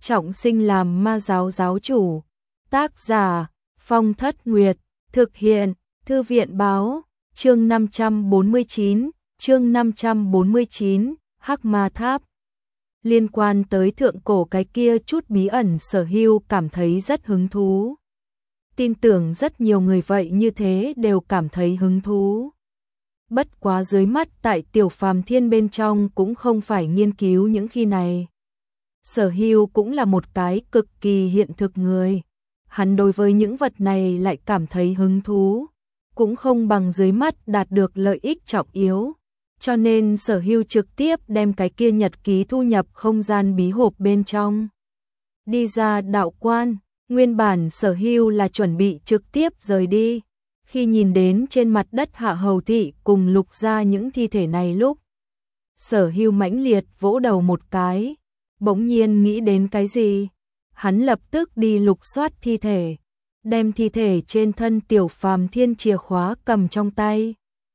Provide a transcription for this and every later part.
trọng sinh làm ma giáo giáo chủ. Tác giả Phong Thất Nguyệt, thực hiện Thư viện báo, chương 549, Hắc Ma Tháp. Liên quan tới thượng cổ cái kia chút bí ẩn, Sở Hưu cảm thấy rất hứng thú. Tin tưởng rất nhiều người vậy như thế đều cảm thấy hứng thú. Bất quá dưới mắt tại Tiểu Phàm Thiên bên trong cũng không phải nghiên cứu những khi này. Sở Hưu cũng là một cái cực kỳ hiện thực người. Hắn đối với những vật này lại cảm thấy hứng thú, cũng không bằng dưới mắt đạt được lợi ích trọng yếu. Cho nên Sở Hưu trực tiếp đem cái kia nhật ký thu nhập không gian bí hộp bên trong. Đi ra đạo quan, nguyên bản Sở Hưu là chuẩn bị trực tiếp rời đi. Khi nhìn đến trên mặt đất Hạ Hầu Thị cùng Lục Gia những thi thể này lúc, Sở Hưu mãnh liệt vỗ đầu một cái, bỗng nhiên nghĩ đến cái gì. Hắn lập tức đi lục soát thi thể, đem thi thể trên thân Tiểu Phàm Thiên chìa khóa cầm trong tay.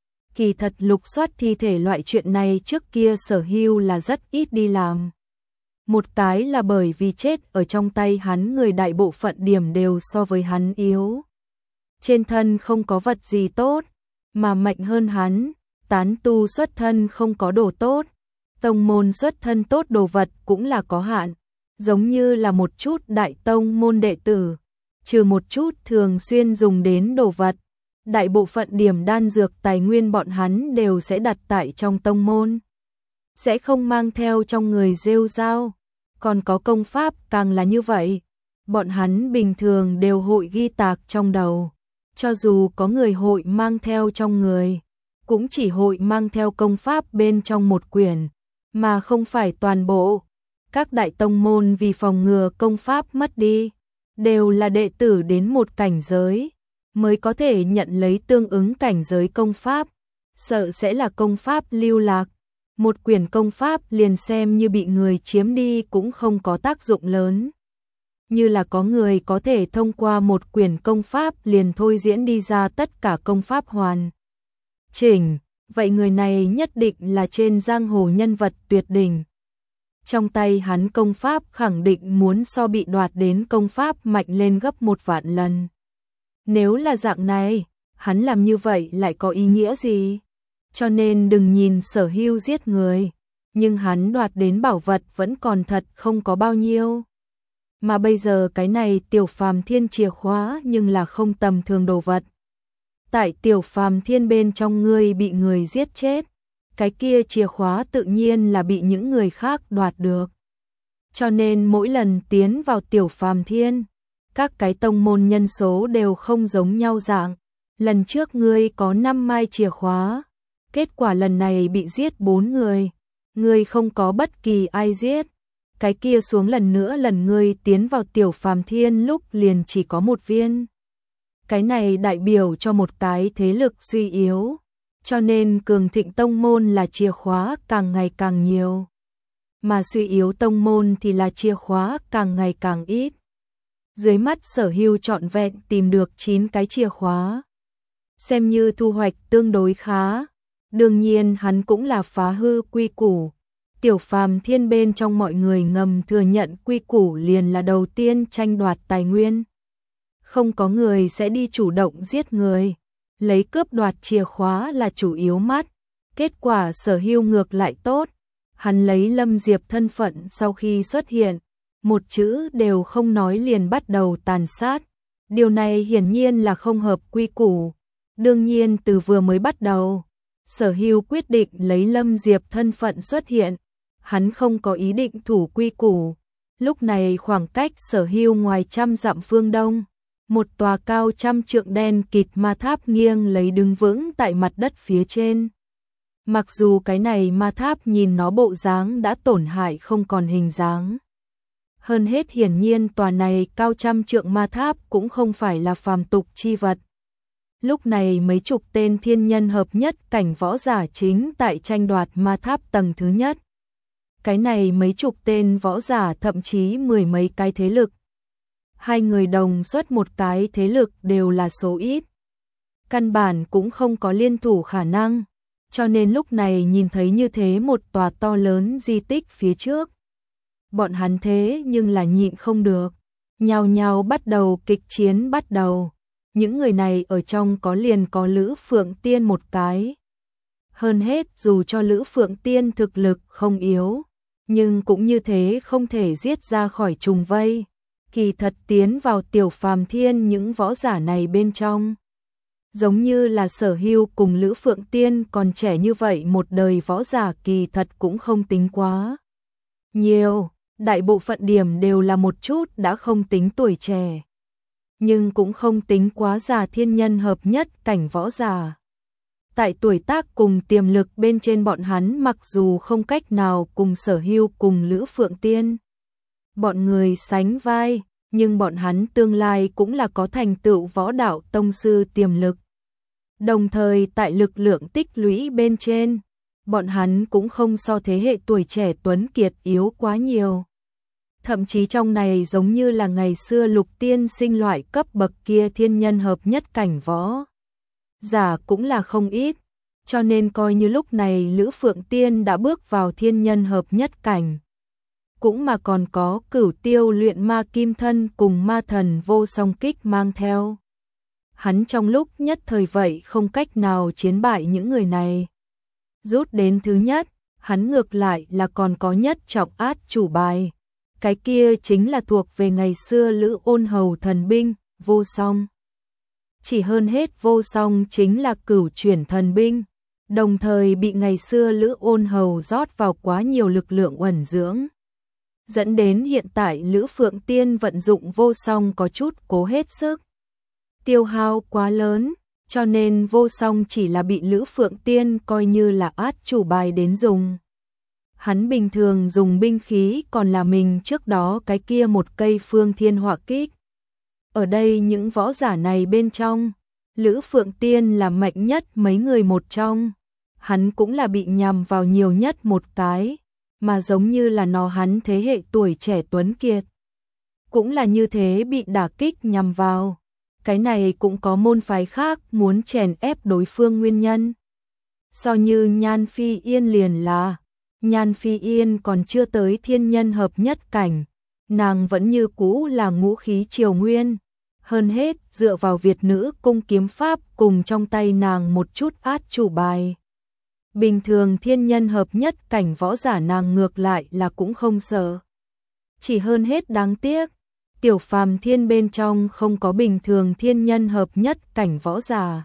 Kỳ thật lục soát thi thể loại chuyện này trước kia Sở Hưu là rất ít đi làm. Một cái là bởi vì chết ở trong tay hắn người đại bộ phận điểm đều so với hắn yếu. Trên thân không có vật gì tốt, mà mạnh hơn hắn, tán tu xuất thân không có đồ tốt, tông môn xuất thân tốt đồ vật cũng là có hạn, giống như là một chút đại tông môn đệ tử, trừ một chút thường xuyên dùng đến đồ vật, đại bộ phận điểm đan dược tài nguyên bọn hắn đều sẽ đặt tại trong tông môn, sẽ không mang theo trong người rêu rao, còn có công pháp càng là như vậy, bọn hắn bình thường đều hội ghi tạc trong đầu. Cho dù có người hội mang theo trong người, cũng chỉ hội mang theo công pháp bên trong một quyển, mà không phải toàn bộ. Các đại tông môn vì phòng ngừa công pháp mất đi, đều là đệ tử đến một cảnh giới, mới có thể nhận lấy tương ứng cảnh giới công pháp, sợ sẽ là công pháp lưu lạc. Một quyển công pháp liền xem như bị người chiếm đi cũng không có tác dụng lớn. Như là có người có thể thông qua một quyển công pháp liền thôi diễn đi ra tất cả công pháp hoàn chỉnh, vậy người này nhất định là trên giang hồ nhân vật tuyệt đỉnh. Trong tay hắn công pháp khẳng định muốn so bị đoạt đến công pháp mạnh lên gấp 1 vạn lần. Nếu là dạng này, hắn làm như vậy lại có ý nghĩa gì? Cho nên đừng nhìn Sở Hưu giết người, nhưng hắn đoạt đến bảo vật vẫn còn thật không có bao nhiêu. Mà bây giờ cái này Tiểu Phàm Thiên chìa khóa nhưng là không tầm thường đồ vật. Tại Tiểu Phàm Thiên bên trong ngươi bị người giết chết, cái kia chìa khóa tự nhiên là bị những người khác đoạt được. Cho nên mỗi lần tiến vào Tiểu Phàm Thiên, các cái tông môn nhân số đều không giống nhau dạng. Lần trước ngươi có 5 mai chìa khóa, kết quả lần này bị giết 4 người, ngươi không có bất kỳ ai giết. Cái kia xuống lần nữa lần ngươi tiến vào Tiểu Phàm Thiên lúc liền chỉ có 1 viên. Cái này đại biểu cho một cái thế lực suy yếu, cho nên cường thịnh tông môn là chìa khóa càng ngày càng nhiều, mà suy yếu tông môn thì là chìa khóa càng ngày càng ít. Dưới mắt Sở Hưu trọn vẹn tìm được 9 cái chìa khóa, xem như thu hoạch tương đối khá. Đương nhiên hắn cũng là phá hư quy củ. Tiểu Phàm Thiên bên trong mọi người ngầm thừa nhận quy củ liền là đầu tiên tranh đoạt tài nguyên. Không có người sẽ đi chủ động giết người, lấy cướp đoạt chìa khóa là chủ yếu mắt. Kết quả Sở Hưu ngược lại tốt, hắn lấy Lâm Diệp thân phận sau khi xuất hiện, một chữ đều không nói liền bắt đầu tàn sát. Điều này hiển nhiên là không hợp quy củ. Đương nhiên từ vừa mới bắt đầu, Sở Hưu quyết định lấy Lâm Diệp thân phận xuất hiện. Hắn không có ý định thủ quy củ. Lúc này khoảng cách Sở Hưu ngoài 100 dặm phương đông, một tòa cao 100 trượng đen kịt ma tháp nghiêng lấy đứng vững tại mặt đất phía trên. Mặc dù cái này ma tháp nhìn nó bộ dáng đã tổn hại không còn hình dáng. Hơn hết hiển nhiên tòa này cao 100 trượng ma tháp cũng không phải là phàm tục chi vật. Lúc này mấy chục tên thiên nhân hợp nhất cảnh võ giả chính tại tranh đoạt ma tháp tầng thứ nhất. Cái này mấy chục tên võ giả thậm chí 10 mấy cái thế lực. 2 người đồng xuất một cái thế lực đều là số ít. Căn bản cũng không có liên thủ khả năng. Cho nên lúc này nhìn thấy như thế một tòa to lớn di tích phía trước. bọn hắn thế nhưng là nhịn không được, nhao nhao bắt đầu kịch chiến bắt đầu. Những người này ở trong có liền có Lữ Phượng Tiên một cái. Hơn hết dù cho Lữ Phượng Tiên thực lực không yếu, nhưng cũng như thế không thể giết ra khỏi trùng vây. Kỳ thật tiến vào Tiểu Phàm Thiên những võ giả này bên trong, giống như là Sở Hưu cùng Lữ Phượng Tiên còn trẻ như vậy, một đời võ giả kỳ thật cũng không tính quá nhiều, đại bộ phận điểm đều là một chút đã không tính tuổi trẻ, nhưng cũng không tính quá già, thiên nhân hợp nhất cảnh võ giả. Tại tuổi tác cùng tiềm lực bên trên bọn hắn mặc dù không cách nào cùng Sở Hưu cùng Lữ Phượng Tiên bọn người sánh vai, nhưng bọn hắn tương lai cũng là có thành tựu võ đạo tông sư tiềm lực. Đồng thời tại lực lượng tích lũy bên trên, bọn hắn cũng không so thế hệ tuổi trẻ tuấn kiệt yếu quá nhiều. Thậm chí trong này giống như là ngày xưa Lục Tiên Sinh loại cấp bậc kia thiên nhân hợp nhất cảnh võ giả cũng là không ít, cho nên coi như lúc này Lữ Phượng Tiên đã bước vào thiên nhân hợp nhất cảnh, cũng mà còn có Cửu Tiêu luyện ma kim thân cùng ma thần vô song kích mang theo. Hắn trong lúc nhất thời vậy không cách nào chiến bại những người này. Rút đến thứ nhất, hắn ngược lại là còn có nhất trọng át chủ bài. Cái kia chính là thuộc về ngày xưa Lữ Ôn Hầu thần binh, vô song. Chỉ hơn hết vô song chính là cửu chuyển thần binh, đồng thời bị ngày xưa Lữ Ôn Hầu rót vào quá nhiều lực lượng uẩn dưỡng, dẫn đến hiện tại Lữ Phượng Tiên vận dụng vô song có chút cố hết sức. Tiêu hao quá lớn, cho nên vô song chỉ là bị Lữ Phượng Tiên coi như là át chủ bài đến dùng. Hắn bình thường dùng binh khí còn là mình trước đó cái kia một cây Phương Thiên Họa Kích. Ở đây những võ giả này bên trong, Lữ Phượng Tiên là mạnh nhất mấy người một trong. Hắn cũng là bị nhằm vào nhiều nhất một cái, mà giống như là hắn thế hệ tuổi trẻ tuấn kiệt. Cũng là như thế bị đả kích nhằm vào. Cái này cũng có môn phái khác muốn chèn ép đối phương nguyên nhân. So như Nhan Phi Yên liền là, Nhan Phi Yên còn chưa tới thiên nhân hợp nhất cảnh, nàng vẫn như cũ là ngũ khí triều nguyên. Hơn hết dựa vào Việt nữ cung kiếm pháp cùng trong tay nàng một chút át chủ bài. Bình thường thiên nhân hợp nhất cảnh võ giả nàng ngược lại là cũng không sợ. Chỉ hơn hết đáng tiếc, Tiểu Phàm Thiên bên trong không có bình thường thiên nhân hợp nhất cảnh võ giả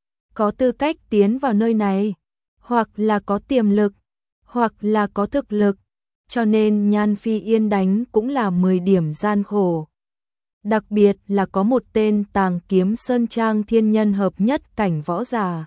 có tư cách tiến vào nơi này, hoặc là có tiềm lực, hoặc là có thực lực, cho nên Nhan Phi Yên đánh cũng là 10 điểm gian khổ. Đặc biệt là có một tên Tàng Kiếm Sơn Trang thiên nhân hợp nhất cảnh võ giả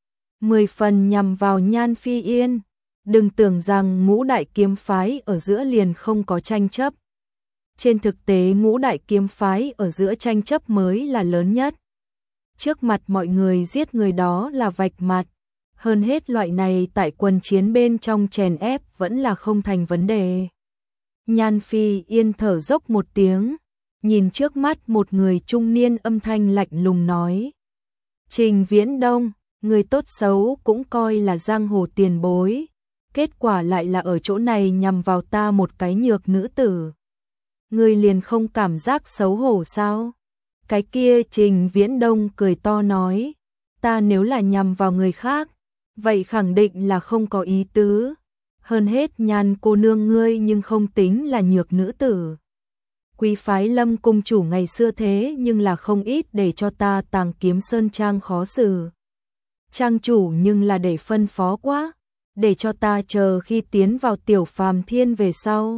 10 phần nhằm vào Nhan Phi Yên. Đừng tưởng rằng ngũ đại kiếm phái ở giữa liền không có tranh chấp. Trên thực tế ngũ đại kiếm phái ở giữa tranh chấp mới là lớn nhất. Trước mặt mọi người giết người đó là vạch mặt. Hơn hết loại này tại quần chiến bên trong chèn ép vẫn là không thành vấn đề. Nhan Phi Yên thở dốc một tiếng, nhìn trước mắt một người trung niên âm thanh lạnh lùng nói. Trình Viễn Đông, người tốt xấu cũng coi là giang hồ tiền bối. Kết quả lại là ở chỗ này nhằm vào ta một cái nhược nữ tử. Ngươi liền không cảm giác xấu hổ sao? Cái kia Trình Viễn Đông cười to nói. Ta nếu là nhằm vào người khác, vậy khẳng định là không có ý tứ. Hơn hết Nhan cô nương ngươi nhưng không tính là nhược nữ tử. Quý phái Lâm cung chủ ngày xưa thế nhưng là không ít để cho ta Tàng Kiếm Sơn Trang khó xử. Trang chủ nhưng là để phân phó quá, để cho ta chờ khi tiến vào Tiểu Phàm Thiên về sau.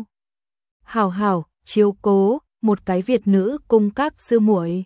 Hảo hảo, chiếu cố, một cái Việt nữ cung các sư muội.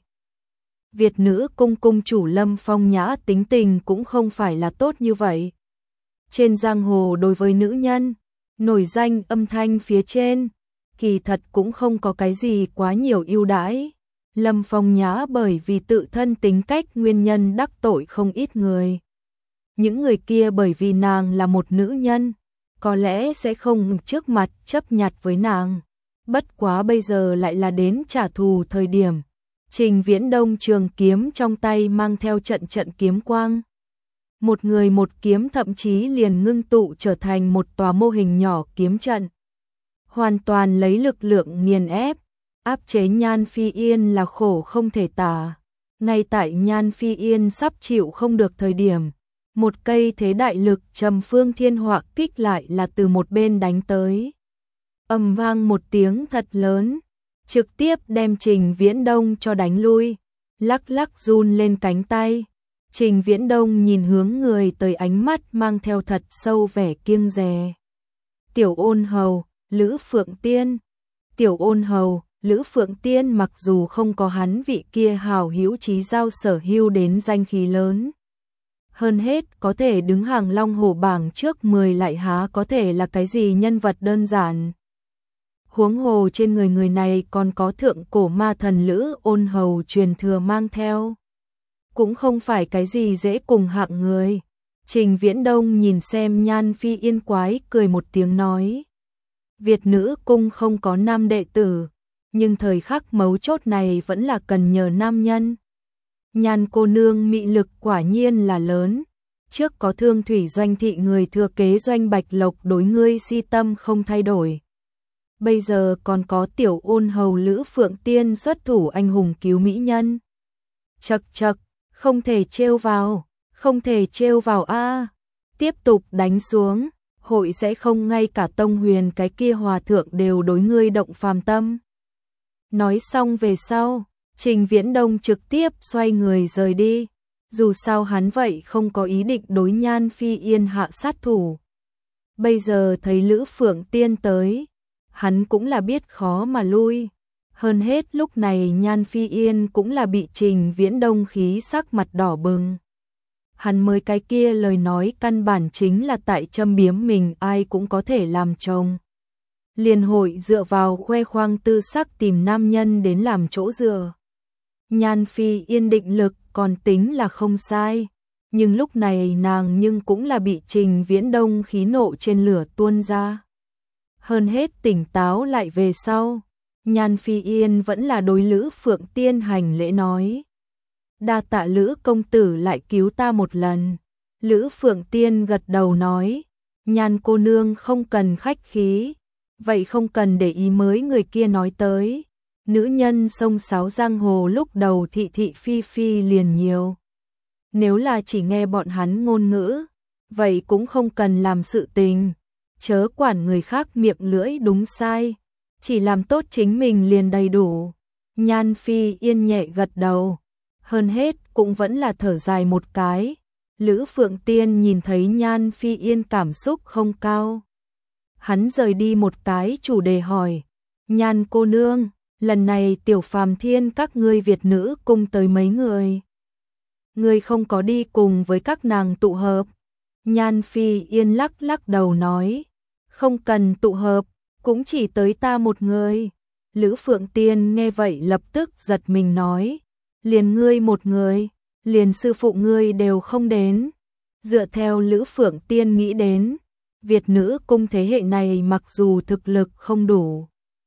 Việt nữ cung cung chủ Lâm Phong Nhã tính tình cũng không phải là tốt như vậy. Trên giang hồ đối với nữ nhân, nổi danh âm thanh phía trên, kỳ thật cũng không có cái gì quá nhiều ưu đãi. Lâm Phong Nhã bởi vì tự thân tính cách nguyên nhân đắc tội không ít người. Những người kia bởi vì nàng là một nữ nhân, có lẽ sẽ không trước mặt chấp nhặt với nàng. Bất quá bây giờ lại là đến trả thù thời điểm. Trình Viễn Đông trường kiếm trong tay mang theo trận trận kiếm quang. Một người một kiếm thậm chí liền ngưng tụ trở thành một tòa mô hình nhỏ kiếm trận. hoàn toàn lấy lực lượng nghiền ép, áp chế Nhan Phi Yên là khổ không thể tả. Ngay tại Nhan Phi Yên sắp chịu không được thời điểm, một cây thế đại lực trầm phương thiên họa kích lại là từ một bên đánh tới. Ầm vang một tiếng thật lớn, trực tiếp đem Trình Viễn Đông cho đánh lui, lắc lắc run lên cánh tay. Trình Viễn Đông nhìn hướng người tới, ánh mắt mang theo thật sâu vẻ kiêng dè. Tiểu Ôn Hầu, Lữ Phượng Tiên. Tiểu Ôn Hầu, Lữ Phượng Tiên mặc dù không có hắn vị kia hào hữu chí giao sở hữu đến danh khí lớn. Hơn hết có thể đứng hàng long hổ bảng trước 10 lại há có thể là cái gì nhân vật đơn giản. Huống hồ trên người này còn có thượng cổ ma thần Lữ Ôn Hầu truyền thừa mang theo. Cũng không phải cái gì dễ cùng hạng người. Trình Viễn Đông nhìn xem Nhan Phi Yên quái cười một tiếng nói. Việt nữ cung không có nam đệ tử, nhưng thời khắc mấu chốt này vẫn là cần nhờ nam nhân. Nhan cô nương mị lực quả nhiên là lớn. Trước có Thương Thủy Doanh thị người thừa kế Doanh Bạch Lộc đối ngươi si tâm không thay đổi. Bây giờ còn có Tiểu Ôn Hầu Lữ Phượng Tiên xuất thủ anh hùng cứu mỹ nhân. Chậc chậc, không thể trêu vào, không thể trêu vào a. Tiếp tục đánh xuống, hội sẽ không ngay cả Tông Huyền cái kia hòa thượng đều đối ngươi động phàm tâm. Nói xong về sau, Trình Viễn Đông trực tiếp xoay người rời đi. Dù sao hắn vậy không có ý định đối Nhan Phi Yên hạ sát thủ. Bây giờ thấy Lữ Phượng Tiên tới, hắn cũng là biết khó mà lui. Hơn hết lúc này Nhan Phi Yên cũng là bị Trình Viễn Đông khí sắc mặt đỏ bừng. Hắn mới cái kia lời nói căn bản chính là tại châm biếm mình, ai cũng có thể làm chồng. Liên hội dựa vào khoe khoang tư sắc tìm nam nhân đến làm chỗ dựa. Nhan Phi Yên định lực còn tính là không sai, nhưng lúc này nàng nhưng cũng là bị Trình Viễn Đông khí nộ trên lửa tuôn ra. Hơn hết tỉnh táo lại về sau, Nhan Phi Yên vẫn là đối Lữ Phượng Tiên hành lễ nói. Đa tạ Lữ công tử lại cứu ta một lần. Lữ Phượng Tiên gật đầu nói, Nhan cô nương không cần khách khí, vậy không cần để ý mới người kia nói tới. Nữ nhân sông sáo giang hồ lúc đầu thị thị phi phi liền nhiều. Nếu là chỉ nghe bọn hắn ngôn ngữ, vậy cũng không cần làm sự tình. Chớ quản người khác miệng lưỡi đúng sai, chỉ làm tốt chính mình liền đầy đủ. Nhan Phi Yên nhẹ gật đầu, hơn hết cũng vẫn là thở dài một cái. Lữ Phượng Tiên nhìn thấy Nhan Phi Yên cảm xúc không cao. Hắn rời đi một cái chủ đề hỏi, Nhan cô nương, lần này Tiểu Phàm Thiên các ngươi Việt nữ cung tới mấy người? Ngươi không có đi cùng với các nàng tụ hợp? Nhan Phi Yên lắc lắc đầu nói, không cần tụ hợp, cũng chỉ tới ta một người. Lữ Phượng Tiên nghe vậy lập tức giật mình nói, liền ngươi một người, liền sư phụ ngươi đều không đến. Dựa theo Lữ Phượng Tiên nghĩ đến, Việt nữ cung thế hệ này mặc dù thực lực không đủ,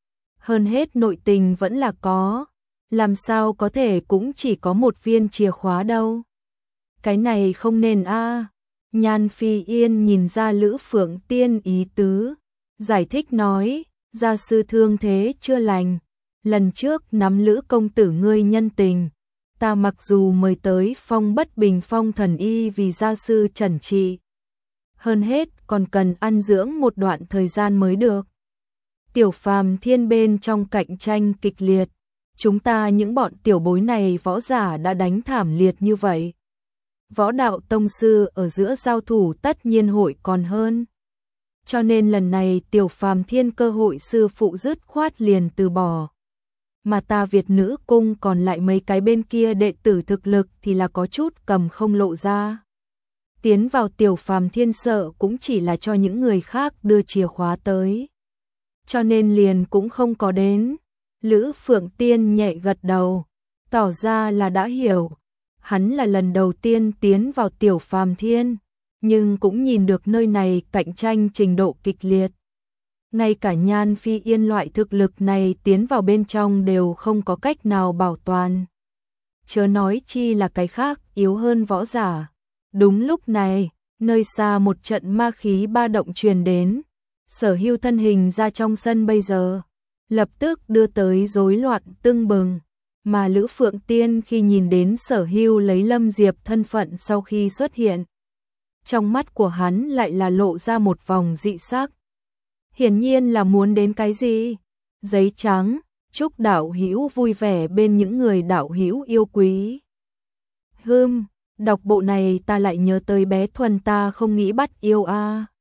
hơn hết nội tình vẫn là có, làm sao có thể cũng chỉ có một viên chìa khóa đâu. Cái này không nên a. Nhan Phi Yên nhìn ra Lữ Phượng Tiên ý tứ, giải thích nói, gia sư thương thế chưa lành, lần trước nắm Lữ công tử ngươi nhân tình, ta mặc dù mời tới Phong Bất Bình Phong thần y vì gia sư chẩn trị, hơn hết còn cần ăn dưỡng một đoạn thời gian mới được. Tiểu Phàm Thiên bên trong cạnh tranh kịch liệt, chúng ta những bọn tiểu bối này võ giả đã đánh thảm liệt như vậy. Võ đạo tông sư ở giữa giao thủ tất nhiên hội còn hơn. Cho nên lần này Tiểu Phàm Thiên cơ hội sư phụ dứt khoát liền từ bỏ. Mà ta Việt nữ cung còn lại mấy cái bên kia đệ tử thực lực thì là có chút cầm không lộ ra. Tiến vào Tiểu Phàm Thiên sợ cũng chỉ là cho những người khác đưa chìa khóa tới. Cho nên liền cũng không có đến. Lữ Phượng Tiên nhẹ gật đầu, tỏ ra là đã hiểu. Hắn là lần đầu tiên tiến vào Tiểu Phàm Thiên, nhưng cũng nhìn được nơi này cạnh tranh trình độ kịch liệt. Ngay cả Nhan Phi Yên loại thực lực này tiến vào bên trong đều không có cách nào bảo toàn. Chớ nói chi là cái khác yếu hơn võ giả. Đúng lúc này, nơi xa một trận ma khí ba động truyền đến, Sở Hưu thân hình ra trong sân bây giờ, lập tức đưa tới rối loạn tưng bừng, mà Lữ Phượng Tiên khi nhìn đến Sở Hưu lấy Lâm Diệp thân phận sau khi xuất hiện, trong mắt của hắn lại là lộ ra một vòng dị sắc. Hiển nhiên là muốn đến cái gì? Giấy trắng, chúc đạo hữu vui vẻ bên những người đạo hữu yêu quý. Đọc bộ này ta lại nhớ tới bé Thuần ta không nghĩ bắt yêu a.